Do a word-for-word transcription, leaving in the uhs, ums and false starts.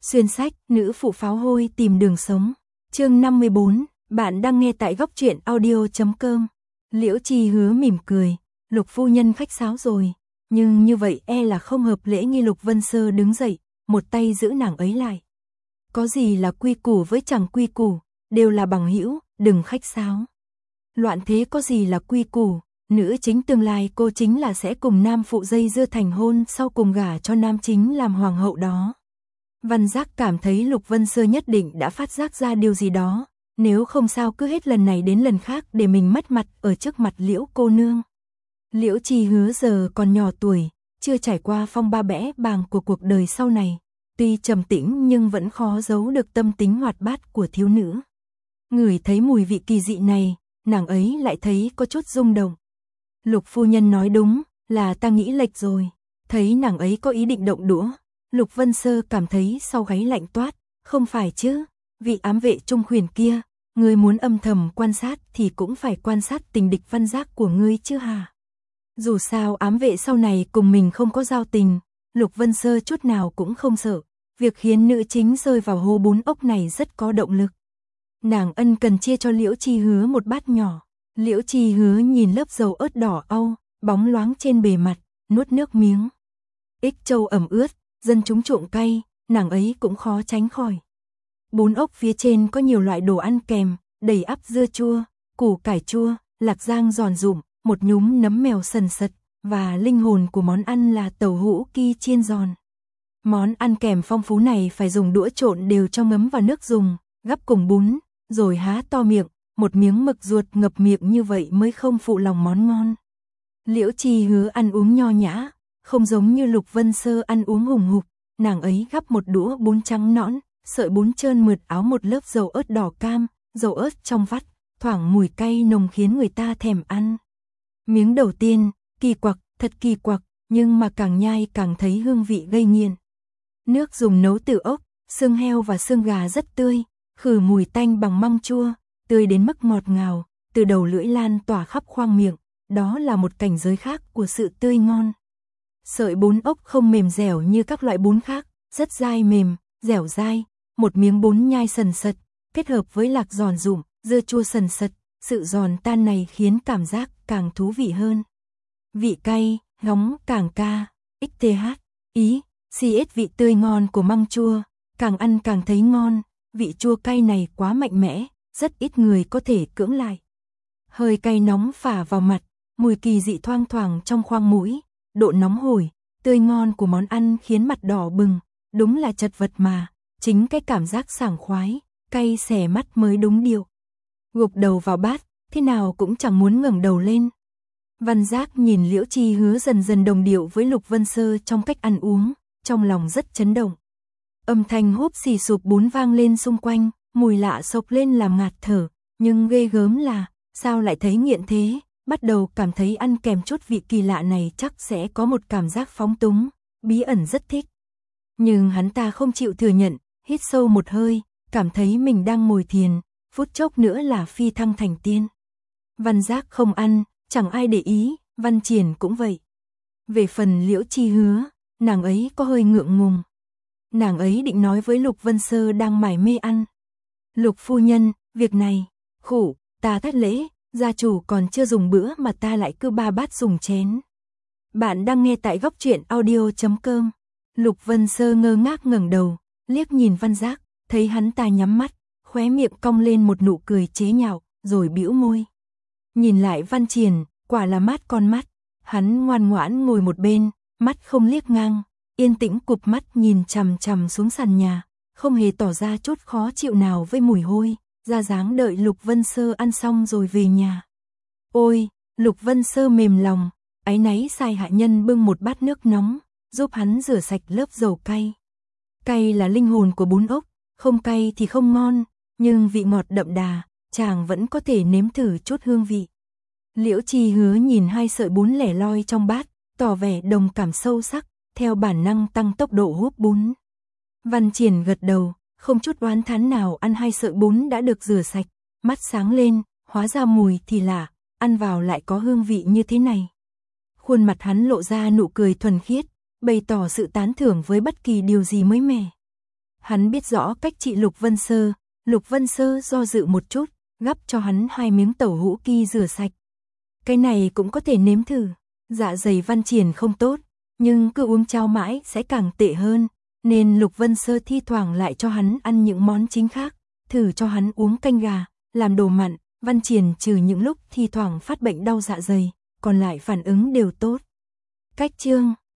Xuyên sách, nữ phụ pháo hôi tìm đường sống. Chương năm mươi bốn, bạn đang nghe tại góc truyện audio chấm com. Liễu Trì Hứa mỉm cười, Lục phu nhân khách sáo rồi, nhưng như vậy e là không hợp lễ nghi. Lục Vân Sơ đứng dậy, một tay giữ nàng ấy lại. Có gì là quy củ với chẳng quy củ, đều là bằng hữu, đừng khách sáo. Loạn thế có gì là quy củ, nữ chính tương lai cô chính là sẽ cùng nam phụ dây dưa thành hôn, sau cùng gả cho nam chính làm hoàng hậu đó. Văn Giác cảm thấy Lục Vân Sơ nhất định đã phát giác ra điều gì đó, nếu không sao cứ hết lần này đến lần khác để mình mất mặt ở trước mặt Liễu cô nương. Liễu Trì Hứa giờ còn nhỏ tuổi, chưa trải qua phong ba bẽ bàng của cuộc đời sau này, tuy trầm tĩnh nhưng vẫn khó giấu được tâm tính hoạt bát của thiếu nữ. Ngửi thấy mùi vị kỳ dị này, nàng ấy lại thấy có chút rung động. Lục phu nhân nói đúng, là ta nghĩ lệch rồi. Thấy nàng ấy có ý định động đũa, Lục Vân Sơ cảm thấy sau gáy lạnh toát. Không phải chứ, vị ám vệ trung khuyển kia, ngươi muốn âm thầm quan sát thì cũng phải quan sát tình địch Văn Giác của ngươi chứ hả? Dù sao ám vệ sau này cùng mình không có giao tình, Lục Vân Sơ chút nào cũng không sợ. Việc khiến nữ chính rơi vào hố bún ốc này rất có động lực. Nàng ân cần chia cho Liễu Trì Hứa một bát nhỏ. Liễu Trì Hứa nhìn lớp dầu ớt đỏ au, bóng loáng trên bề mặt, nuốt nước miếng. Ích châu ẩm ướt, dân chúng chuộng cay, nàng ấy cũng khó tránh khỏi. Bún ốc phía trên có nhiều loại đồ ăn kèm, đầy ắp dưa chua, củ cải chua, lạc rang giòn rụm, một nhúm nấm mèo sần sật, và linh hồn của món ăn là tàu hũ ki chiên giòn. Món ăn kèm phong phú này phải dùng đũa trộn đều cho ngấm vào nước dùng, gắp cùng bún, rồi há to miệng, một miếng mực ruột ngập miệng như vậy mới không phụ lòng món ngon. Liễu Trì Hứa ăn uống nho nhã, không giống như Lục Vân Sơ ăn uống hùng hục, nàng ấy gắp một đũa bún trắng nõn, sợi bún trơn mượt áo một lớp dầu ớt đỏ cam, dầu ớt trong vắt, thoảng mùi cay nồng khiến người ta thèm ăn. Miếng đầu tiên, kỳ quặc, thật kỳ quặc, nhưng mà càng nhai càng thấy hương vị gây nghiện. Nước dùng nấu từ ốc, xương heo và xương gà rất tươi, khử mùi tanh bằng măng chua, tươi đến mức ngọt ngào, từ đầu lưỡi lan tỏa khắp khoang miệng, đó là một cảnh giới khác của sự tươi ngon. Sợi bún ốc không mềm dẻo như các loại bún khác, rất dai mềm, dẻo dai, một miếng bún nhai sần sật, kết hợp với lạc giòn rụm, dưa chua sần sật, sự giòn tan này khiến cảm giác càng thú vị hơn. Vị cay, ngóng càng ca, xth, ý, cs vị tươi ngon của măng chua, càng ăn càng thấy ngon, vị chua cay này quá mạnh mẽ, rất ít người có thể cưỡng lại. Hơi cay nóng phả vào mặt, mùi kỳ dị thoang thoảng trong khoang mũi, độ nóng hổi, tươi ngon của món ăn khiến mặt đỏ bừng, đúng là chật vật mà, chính cái cảm giác sảng khoái, cay xẻ mắt mới đúng điệu. Gục đầu vào bát, thế nào cũng chẳng muốn ngẩng đầu lên. Văn Giác nhìn Liễu Trì Hứa dần dần đồng điệu với Lục Vân Sơ trong cách ăn uống, trong lòng rất chấn động. Âm thanh húp xì sụp bún vang lên xung quanh, mùi lạ xộc lên làm ngạt thở, nhưng ghê gớm là, sao lại thấy nghiện thế, bắt đầu cảm thấy ăn kèm chút vị kỳ lạ này chắc sẽ có một cảm giác phóng túng, bí ẩn rất thích. Nhưng hắn ta không chịu thừa nhận, hít sâu một hơi, cảm thấy mình đang ngồi thiền, phút chốc nữa là phi thăng thành tiên. Văn Giác không ăn, chẳng ai để ý, Văn Triển cũng vậy. Về phần Liễu Trì Hứa, nàng ấy có hơi ngượng ngùng. Nàng ấy định nói với Lục Vân Sơ đang mải mê ăn. Lục phu nhân, việc này, khủ, ta thất lễ, gia chủ còn chưa dùng bữa mà ta lại cứ ba bát dùng chén. Bạn đang nghe tại góc truyện audio chấm com. Lục Vân Sơ ngơ ngác ngẩng đầu, liếc nhìn Văn Giác, thấy hắn ta nhắm mắt, khóe miệng cong lên một nụ cười chế nhạo, rồi bĩu môi. Nhìn lại Văn Triển, quả là mát con mắt, hắn ngoan ngoãn ngồi một bên, mắt không liếc ngang, yên tĩnh cụp mắt nhìn chằm chằm xuống sàn nhà, không hề tỏ ra chút khó chịu nào với mùi hôi, ra dáng đợi Lục Vân Sơ ăn xong rồi về nhà. Ôi, Lục Vân Sơ mềm lòng, áy náy sai hạ nhân bưng một bát nước nóng, giúp hắn rửa sạch lớp dầu cay. Cay là linh hồn của bún ốc, không cay thì không ngon, nhưng vị ngọt đậm đà, chàng vẫn có thể nếm thử chút hương vị. Liễu Trì Hứa nhìn hai sợi bún lẻ loi trong bát, tỏ vẻ đồng cảm sâu sắc, theo bản năng tăng tốc độ húp bún. Văn Triển gật đầu, không chút oán thán nào, ăn hai sợi bún đã được rửa sạch, mắt sáng lên, hóa ra mùi thì lạ, ăn vào lại có hương vị như thế này. Khuôn mặt hắn lộ ra nụ cười thuần khiết, bày tỏ sự tán thưởng với bất kỳ điều gì mới mẻ. Hắn biết rõ cách trị Lục Vân Sơ, Lục Vân Sơ do dự một chút, gắp cho hắn hai miếng tẩu hũ ki rửa sạch. Cái này cũng có thể nếm thử, dạ dày Văn Triển không tốt, nhưng cứ uống cháo mãi sẽ càng tệ hơn, nên Lục Vân Sơ thi thoảng lại cho hắn ăn những món chính khác, thử cho hắn uống canh gà, làm đồ mặn. Văn Triển trừ những lúc thi thoảng phát bệnh đau dạ dày, còn lại phản ứng đều tốt. Cách chương